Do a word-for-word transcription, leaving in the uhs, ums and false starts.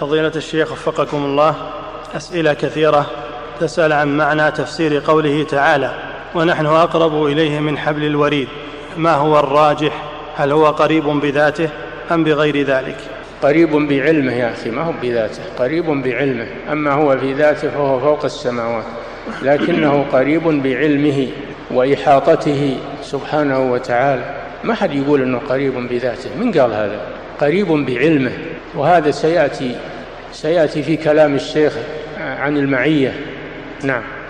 فضيلة الشيخ وفقكم الله، أسئلة كثيرة تسأل عن معنى تفسير قوله تعالى ونحن أقرب إليه من حبل الوريد، ما هو الراجح؟ هل هو قريب بذاته أم بغير ذلك؟ قريب بعلمه يا أخي، ما هو بذاته، قريب بعلمه. أما هو في ذاته فهو فوق السماوات، لكنه قريب بعلمه وإحاطته سبحانه وتعالى. ما حد يقول أنه قريب بذاته، من قال هذا؟ قريب بعلمه، وهذا سيأتي سيأتي في كلام الشيخ عن المعية. نعم.